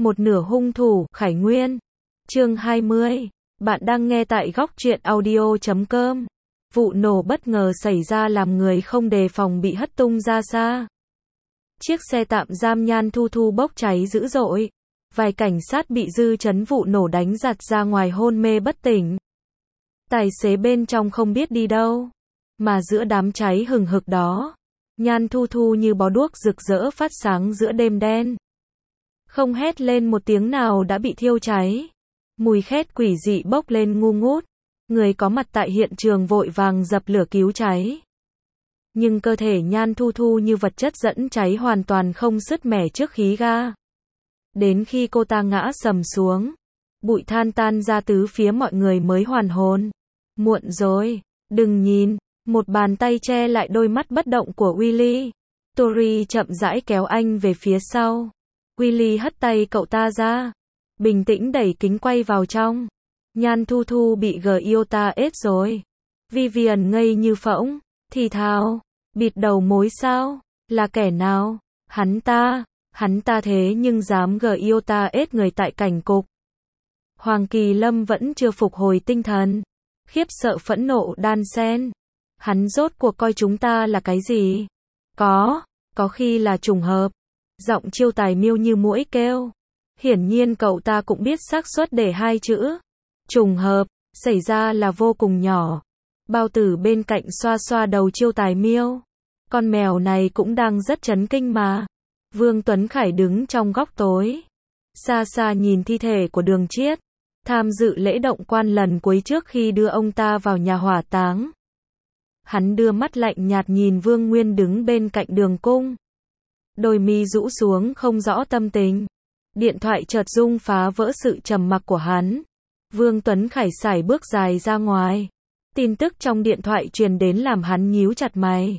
Một nửa hung thủ, Khải Nguyên. Chương 20. Bạn đang nghe tại góc truyện audio.com. Vụ nổ bất ngờ xảy ra làm người không đề phòng bị hất tung ra xa. Chiếc xe tạm giam Nhan Thu Thu bốc cháy dữ dội. Vài cảnh sát bị dư chấn vụ nổ đánh giật ra ngoài hôn mê bất tỉnh. Tài xế bên trong không biết đi đâu. Mà giữa đám cháy hừng hực đó, Nhan Thu Thu như bó đuốc rực rỡ phát sáng giữa đêm đen. Không hét lên một tiếng nào đã bị thiêu cháy. Mùi khét quỷ dị bốc lên ngu ngút. Người có mặt tại hiện trường vội vàng dập lửa cứu cháy. Nhưng cơ thể Nhan Thu Thu như vật chất dẫn cháy hoàn toàn không sứt mẻ trước khí ga. Đến khi cô ta ngã sầm xuống, bụi than tan ra tứ phía, mọi người mới hoàn hồn. Muộn rồi, đừng nhìn. Một bàn tay che lại đôi mắt bất động của Willy. Tori chậm rãi kéo anh về phía sau. Willy hất tay cậu ta ra, bình tĩnh đẩy kính quay vào trong. Nhan Thu Thu bị Giota ết rồi. Vivian ngây như phỗng, thì thào, bịt đầu mối sao? Là kẻ nào? Hắn ta thế nhưng dám Giota ết người tại cảnh cục. Hoàng Kỳ Lâm vẫn chưa phục hồi tinh thần, khiếp sợ phẫn nộ đan xen. Hắn rốt cuộc coi chúng ta là cái gì? Có khi là trùng hợp. Giọng Chiêu Tài miêu như muỗi kêu. Hiển nhiên cậu ta cũng biết xác suất để hai chữ trùng hợp xảy ra là vô cùng nhỏ. Bao Tử bên cạnh xoa xoa đầu Chiêu Tài miêu. Con mèo này cũng đang rất chấn kinh mà. Vương Tuấn Khải đứng trong góc tối, xa xa nhìn thi thể của Đường Chiết, tham dự lễ động quan lần cuối trước khi đưa ông ta vào nhà hỏa táng. Hắn đưa mắt lạnh nhạt nhìn Vương Nguyên đứng bên cạnh Đường Cung. Đôi mi rũ xuống không rõ tâm tình. Điện thoại chợt rung phá vỡ sự trầm mặc của hắn. Vương Tuấn Khải sải bước dài ra ngoài. Tin tức trong điện thoại truyền đến làm hắn nhíu chặt mày.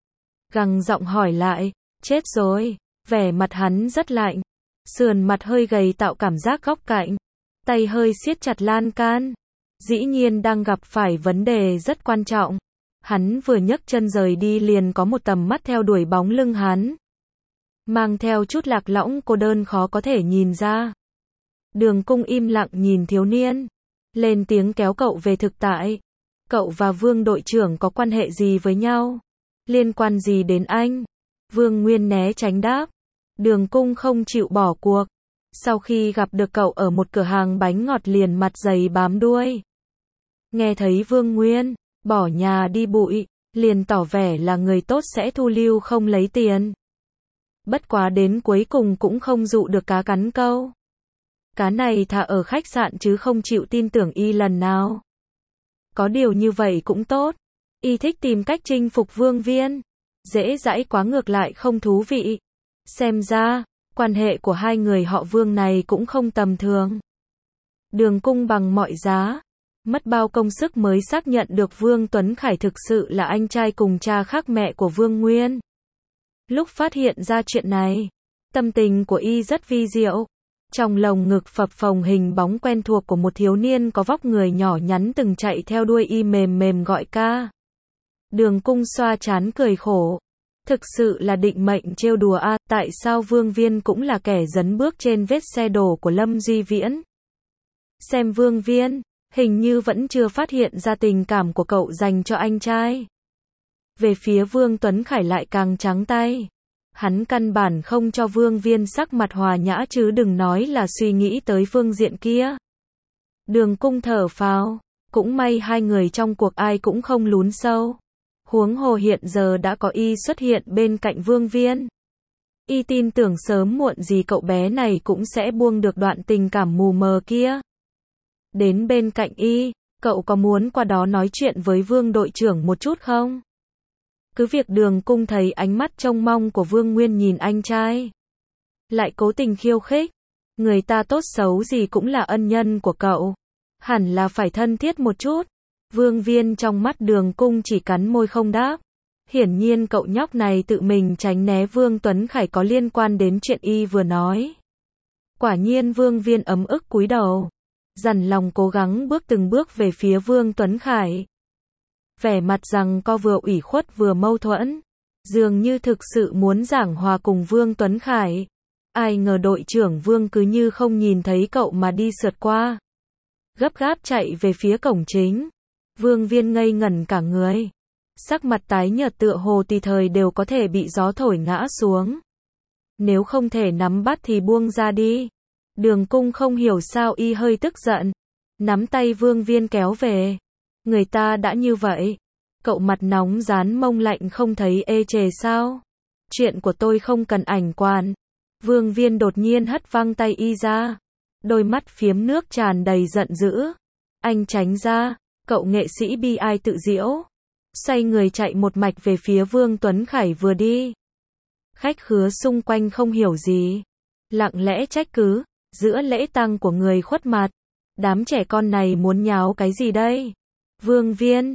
Gằn giọng hỏi lại, chết rồi. Vẻ mặt hắn rất lạnh. Sườn mặt hơi gầy tạo cảm giác góc cạnh. Tay hơi siết chặt lan can. Dĩ nhiên đang gặp phải vấn đề rất quan trọng. Hắn vừa nhấc chân rời đi liền có một tầm mắt theo đuổi bóng lưng hắn. Mang theo chút lạc lõng cô đơn khó có thể nhìn ra. Đường Cung im lặng nhìn thiếu niên. Lên tiếng kéo cậu về thực tại. Cậu và Vương đội trưởng có quan hệ gì với nhau? Liên quan gì đến anh? Vương Nguyên né tránh đáp. Đường Cung không chịu bỏ cuộc. Sau khi gặp được cậu ở một cửa hàng bánh ngọt liền mặt dày bám đuôi. Nghe thấy Vương Nguyên bỏ nhà đi bụi, liền tỏ vẻ là người tốt sẽ thu lưu không lấy tiền. Bất quá đến cuối cùng cũng không dụ được cá cắn câu. Cá này thả ở khách sạn chứ không chịu tin tưởng y lần nào. Có điều như vậy cũng tốt. Y thích tìm cách chinh phục Vương Viên. Dễ dãi quá ngược lại không thú vị. Xem ra, quan hệ của hai người họ Vương này cũng không tầm thường. Đường Cung bằng mọi giá, mất bao công sức mới xác nhận được Vương Tuấn Khải thực sự là anh trai cùng cha khác mẹ của Vương Nguyên. Lúc phát hiện ra chuyện này, tâm tình của y rất vi diệu. Trong lồng ngực phập phồng hình bóng quen thuộc của một thiếu niên có vóc người nhỏ nhắn từng chạy theo đuôi y mềm mềm gọi ca. Đường Cung xoa trán cười khổ. Thực sự là định mệnh trêu đùa a, tại sao Vương Viên cũng là kẻ dấn bước trên vết xe đổ của Lâm Duy Viễn? Xem Vương Viên, hình như vẫn chưa phát hiện ra tình cảm của cậu dành cho anh trai. Về phía Vương Tuấn Khải lại càng trắng tay. Hắn căn bản không cho Vương Viên sắc mặt hòa nhã chứ đừng nói là suy nghĩ tới phương diện kia. Đường Cung thở phào, cũng may hai người trong cuộc ai cũng không lún sâu. Huống hồ hiện giờ đã có y xuất hiện bên cạnh Vương Viên. Y tin tưởng sớm muộn gì cậu bé này cũng sẽ buông được đoạn tình cảm mù mờ kia. Đến bên cạnh y, cậu có muốn qua đó nói chuyện với Vương đội trưởng một chút không? Cứ việc Đường Cung thấy ánh mắt trông mong của Vương Nguyên nhìn anh trai, lại cố tình khiêu khích. Người ta tốt xấu gì cũng là ân nhân của cậu, hẳn là phải thân thiết một chút. Vương Viên trong mắt Đường Cung chỉ cắn môi không đáp. Hiển nhiên cậu nhóc này tự mình tránh né Vương Tuấn Khải có liên quan đến chuyện y vừa nói. Quả nhiên Vương Viên ấm ức cúi đầu, dằn lòng cố gắng bước từng bước về phía Vương Tuấn Khải. Vẻ mặt rằng co vừa ủy khuất vừa mâu thuẫn, dường như thực sự muốn giảng hòa cùng Vương Tuấn Khải. Ai ngờ đội trưởng Vương cứ như không nhìn thấy cậu mà đi sượt qua. Gấp gáp chạy về phía cổng chính. Vương Viên ngây ngẩn cả người. Sắc mặt tái nhợt tựa hồ tùy thời đều có thể bị gió thổi ngã xuống. Nếu không thể nắm bắt thì buông ra đi. Đường Cung không hiểu sao y hơi tức giận. Nắm tay Vương Viên kéo về. Người ta đã như vậy. Cậu mặt nóng dán mông lạnh không thấy ê chề sao? Chuyện của tôi không cần ảnh quan. Vương Viên đột nhiên hất văng tay y ra. Đôi mắt phiếm nước tràn đầy giận dữ. Anh tránh ra. Cậu nghệ sĩ bi ai tự giễu. Xoay người chạy một mạch về phía Vương Tuấn Khải vừa đi. Khách khứa xung quanh không hiểu gì. Lặng lẽ trách cứ. Giữa lễ tang của người khuất mặt. Đám trẻ con này muốn nháo cái gì đây? Vương Viên.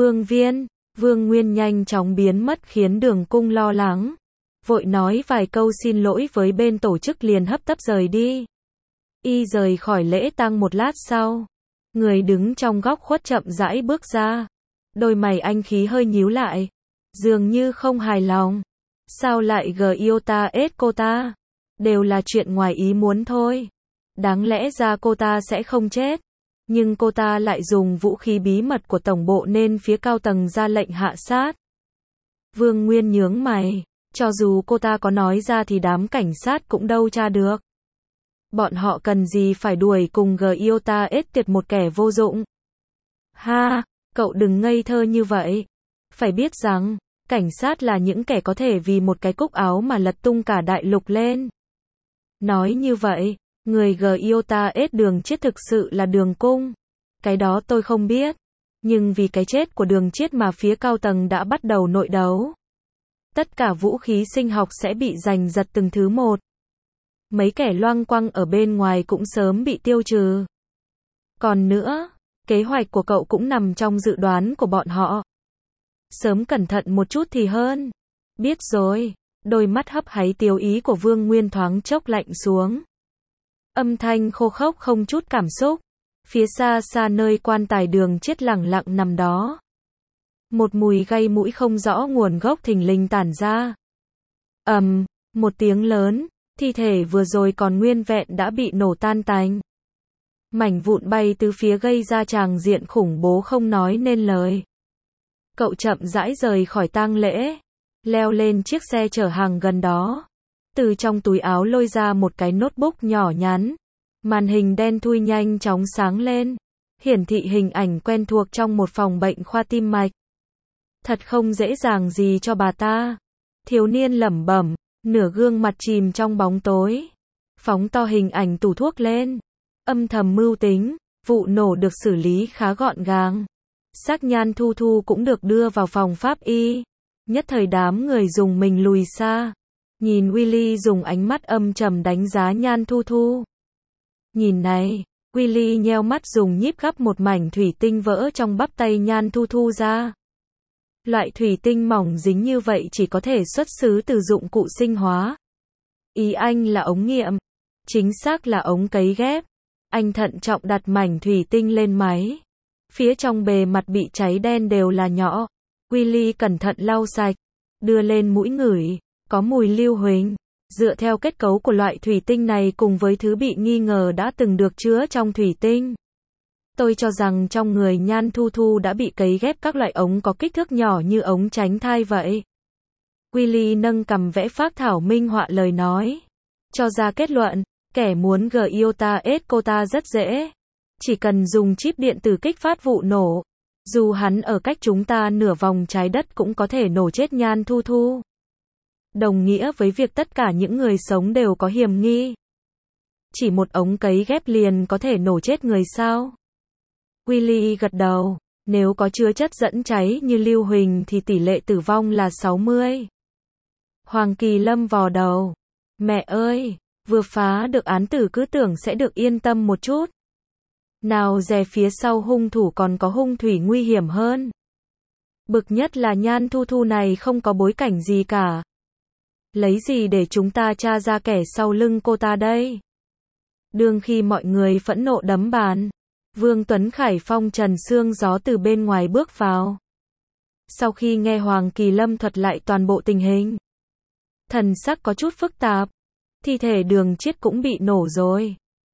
Vương Nguyên nhanh chóng biến mất khiến Đường Cung lo lắng. Vội nói vài câu xin lỗi với bên tổ chức liền hấp tấp rời đi. Y rời khỏi lễ tang một lát sau. Người đứng trong góc khuất chậm rãi bước ra. Đôi mày anh khí hơi nhíu lại. Dường như không hài lòng. Sao lại yêu ta ết cô ta? Đều là chuyện ngoài ý muốn thôi. Đáng lẽ ra cô ta sẽ không chết. Nhưng cô ta lại dùng vũ khí bí mật của tổng bộ nên phía cao tầng ra lệnh hạ sát. Vương Nguyên nhướng mày. Cho dù cô ta có nói ra thì đám cảnh sát cũng đâu tra được. Bọn họ cần gì phải đuổi cùng yêu ta ết tiệt một kẻ vô dụng. Ha, cậu đừng ngây thơ như vậy. Phải biết rằng, cảnh sát là những kẻ có thể vì một cái cúc áo mà lật tung cả đại lục lên. Nói như vậy, người yêu ta ết Đường Chiết thực sự là Đường Cung. Cái đó tôi không biết. Nhưng vì cái chết của Đường Chiết mà phía cao tầng đã bắt đầu nội đấu. Tất cả vũ khí sinh học sẽ bị giành giật từng thứ một. Mấy kẻ loang quăng ở bên ngoài cũng sớm bị tiêu trừ. Còn nữa, kế hoạch của cậu cũng nằm trong dự đoán của bọn họ. Sớm cẩn thận một chút thì hơn. Biết rồi. Đôi mắt hấp háy tiêu ý của Vương Nguyên thoáng chốc lạnh xuống. Âm thanh khô khốc không chút cảm xúc. Phía xa xa nơi quan tài Đường Chiết lẳng lặng nằm đó. Một mùi gây mũi không rõ nguồn gốc thình lình tản ra. Một tiếng lớn, thi thể vừa rồi còn nguyên vẹn đã bị nổ tan tành. Mảnh vụn bay từ phía gây ra tràng diện khủng bố không nói nên lời. Cậu chậm rãi rời khỏi tang lễ, leo lên chiếc xe chở hàng gần đó. Từ trong túi áo lôi ra một cái notebook nhỏ nhắn. Màn hình đen thui nhanh chóng sáng lên, hiển thị hình ảnh quen thuộc trong một phòng bệnh khoa tim mạch. Thật không dễ dàng gì cho bà ta. Thiếu niên lẩm bẩm, nửa gương mặt chìm trong bóng tối. Phóng to hình ảnh tủ thuốc lên. Âm thầm mưu tính, vụ nổ được xử lý khá gọn gàng. Xác Nhan Thu Thu cũng được đưa vào phòng pháp y. Nhất thời đám người dùng mình lùi xa. Nhìn Willy dùng ánh mắt âm trầm đánh giá Nhan Thu Thu. Nhìn này, Willy nheo mắt dùng nhíp gắp một mảnh thủy tinh vỡ trong bắp tay Nhan Thu Thu ra. Loại thủy tinh mỏng dính như vậy chỉ có thể xuất xứ từ dụng cụ sinh hóa. Ý anh là ống nghiệm. Chính xác là ống cấy ghép. Anh thận trọng đặt mảnh thủy tinh lên máy. Phía trong bề mặt bị cháy đen đều là nhỏ. Willy cẩn thận lau sạch. Đưa lên mũi ngửi. Có mùi lưu huỳnh. Dựa theo kết cấu của loại thủy tinh này cùng với thứ bị nghi ngờ đã từng được chứa trong thủy tinh. Tôi cho rằng trong người Nhan Thu Thu đã bị cấy ghép các loại ống có kích thước nhỏ như ống tránh thai vậy. Willy nâng cằm vẽ phác thảo minh họa lời nói. Cho ra kết luận, kẻ muốn yêu ta ết cô ta rất dễ. Chỉ cần dùng chip điện tử kích phát vụ nổ. Dù hắn ở cách chúng ta nửa vòng trái đất cũng có thể nổ chết Nhan Thu Thu. Đồng nghĩa với việc tất cả những người sống đều có hiểm nghi. Chỉ một ống cấy ghép liền có thể nổ chết người sao? Willy gật đầu. Nếu có chứa chất dẫn cháy như lưu huỳnh thì tỷ lệ tử vong là 60. Hoàng Kỳ Lâm vò đầu. Mẹ ơi, vừa phá được án tử cứ tưởng sẽ được yên tâm một chút. Nào dè phía sau hung thủ còn có hung thủy nguy hiểm hơn. Bực nhất là Nhan Thu Thu này không có bối cảnh gì cả. Lấy gì để chúng ta tra ra kẻ sau lưng cô ta đây? Đương khi mọi người phẫn nộ đấm bàn, Vương Tuấn Khải phong trần sương gió từ bên ngoài bước vào. Sau khi nghe Hoàng Kỳ Lâm thuật lại toàn bộ tình hình, thần sắc có chút phức tạp. Thi thể Đường Chiết cũng bị nổ rồi.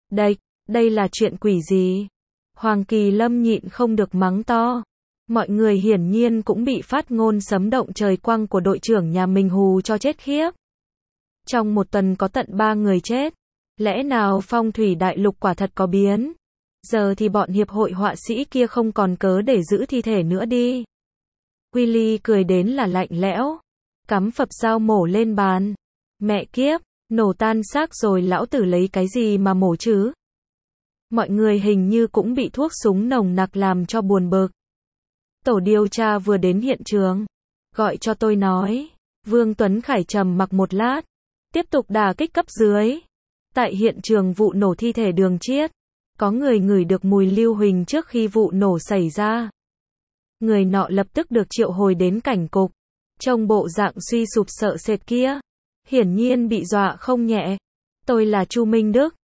Đây là chuyện quỷ gì? Hoàng Kỳ Lâm nhịn không được mắng to. Mọi người hiển nhiên cũng bị phát ngôn sấm động trời quang của đội trưởng nhà mình hù cho chết khiếp. Trong một tuần có tận 3 người chết. Lẽ nào phong thủy đại lục quả thật có biến? Giờ thì bọn hiệp hội họa sĩ kia không còn cớ để giữ thi thể nữa đi. Willy cười đến là lạnh lẽo. Cắm phập dao mổ lên bàn. Mẹ kiếp, nổ tan xác rồi lão tử lấy cái gì mà mổ chứ? Mọi người hình như cũng bị thuốc súng nồng nặc làm cho buồn bực. Tổ điều tra vừa đến hiện trường. Gọi cho tôi nói. Vương Tuấn Khải trầm mặc một lát. Tiếp tục đả kích cấp dưới. Tại hiện trường vụ nổ thi thể Đường Chiết. Có người ngửi được mùi lưu huỳnh trước khi vụ nổ xảy ra. Người nọ lập tức được triệu hồi đến cảnh cục. Trông bộ dạng suy sụp sợ sệt kia. Hiển nhiên bị dọa không nhẹ. Tôi là Chu Minh Đức.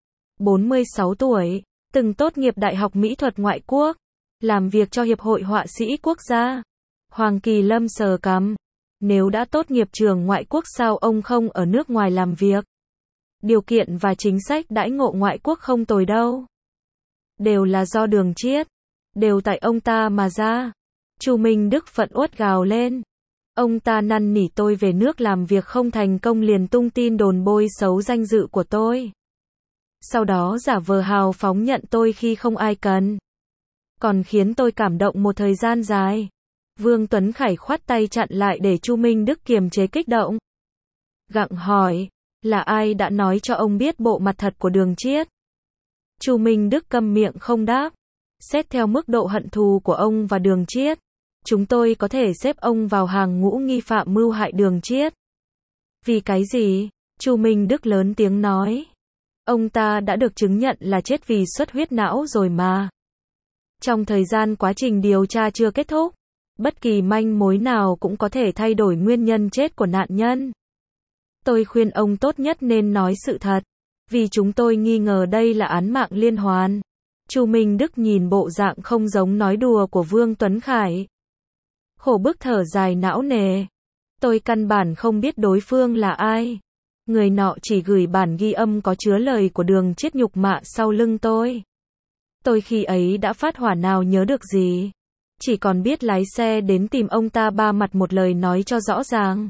46 tuổi. Từng tốt nghiệp Đại học Mỹ thuật ngoại quốc. Làm việc cho Hiệp hội Họa sĩ Quốc gia. Hoàng Kỳ Lâm sờ cằm. Nếu đã tốt nghiệp trường ngoại quốc sao ông không ở nước ngoài làm việc? Điều kiện và chính sách đãi ngộ ngoại quốc không tồi đâu. Đều là do Đường Chiết. Đều tại ông ta mà ra. Chu Minh Đức phẫn uất gào lên. Ông ta năn nỉ tôi về nước làm việc không thành công liền tung tin đồn bôi xấu danh dự của tôi. Sau đó giả vờ hào phóng nhận tôi khi không ai cần. Còn khiến tôi cảm động một thời gian dài. Vương Tuấn Khải khoát tay chặn lại để Chu Minh Đức kiềm chế kích động. Gặng hỏi, là ai đã nói cho ông biết bộ mặt thật của Đường Chiết? Chu Minh Đức câm miệng không đáp. Xét theo mức độ hận thù của ông và Đường Chiết, chúng tôi có thể xếp ông vào hàng ngũ nghi phạm mưu hại Đường Chiết. Vì cái gì? Chu Minh Đức lớn tiếng nói. Ông ta đã được chứng nhận là chết vì xuất huyết não rồi mà. Trong thời gian quá trình điều tra chưa kết thúc, bất kỳ manh mối nào cũng có thể thay đổi nguyên nhân chết của nạn nhân. Tôi khuyên ông tốt nhất nên nói sự thật, vì chúng tôi nghi ngờ đây là án mạng liên hoàn. Chu Minh Đức nhìn bộ dạng không giống nói đùa của Vương Tuấn Khải. Khổ bức thở dài não nề. Tôi căn bản không biết đối phương là ai. Người nọ chỉ gửi bản ghi âm có chứa lời của Đường Chiết nhục mạ sau lưng tôi. Tôi khi ấy đã phát hỏa nào nhớ được gì. Chỉ còn biết lái xe đến tìm ông ta ba mặt một lời nói cho rõ ràng.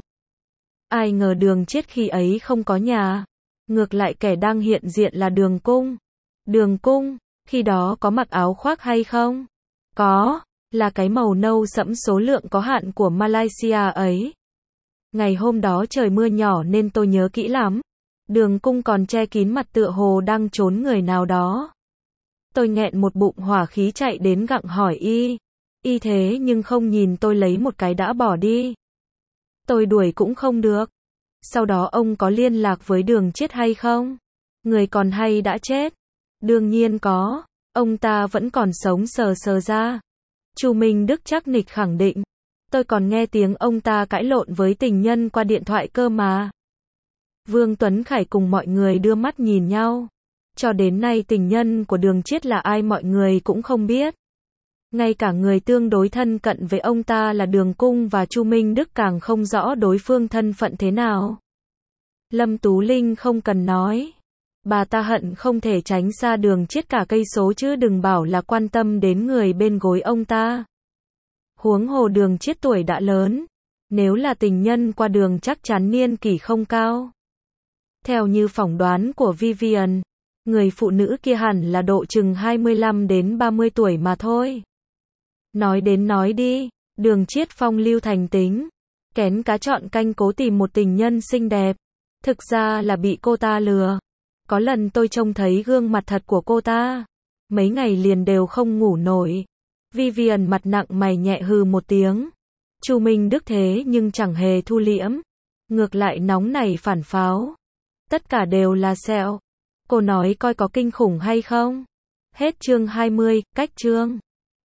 Ai ngờ Đường Chiết khi ấy không có nhà. Ngược lại kẻ đang hiện diện là Đường Cung. Đường Cung, khi đó có mặc áo khoác hay không? Có, là cái màu nâu sẫm số lượng có hạn của Malaysia ấy. Ngày hôm đó trời mưa nhỏ nên tôi nhớ kỹ lắm. Đường Cung còn che kín mặt tựa hồ đang trốn người nào đó. Tôi nghẹn một bụng hỏa khí chạy đến gặng hỏi y thế nhưng không nhìn tôi lấy một cái đã bỏ đi. Tôi đuổi cũng không được. Sau đó ông có liên lạc với Đường Chiết hay không? Người còn hay đã chết? Đương nhiên có. Ông ta vẫn còn sống sờ ra. Chu Minh Đức chắc nịch khẳng định. Tôi còn nghe tiếng ông ta cãi lộn với tình nhân qua điện thoại cơ mà. Vương Tuấn Khải cùng mọi người đưa mắt nhìn nhau. Cho đến nay tình nhân của Đường Chiết là ai mọi người cũng không biết. Ngay cả người tương đối thân cận với ông ta là Đường Cung và Chu Minh Đức càng không rõ đối phương thân phận thế nào. Lâm Tú Linh không cần nói. Bà ta hận không thể tránh xa Đường Chiết cả cây số chứ đừng bảo là quan tâm đến người bên gối ông ta. Huống hồ Đường Chiết tuổi đã lớn. Nếu là tình nhân qua đường chắc chắn niên kỷ không cao. Theo như phỏng đoán của Vivian, người phụ nữ kia hẳn là độ chừng 25 đến 30 tuổi mà thôi. Nói đến nói đi, Đường Chiết phong lưu thành tính. Kén cá chọn canh cố tìm một tình nhân xinh đẹp. Thực ra là bị cô ta lừa. Có lần tôi trông thấy gương mặt thật của cô ta. Mấy ngày liền đều không ngủ nổi. Vivian mặt nặng mày nhẹ hừ một tiếng. Chu Minh Đức thế nhưng chẳng hề thu liễm. Ngược lại nóng nảy phản pháo. Tất cả đều là sẹo. Cô nói coi có kinh khủng hay không? Hết chương 20, cách chương.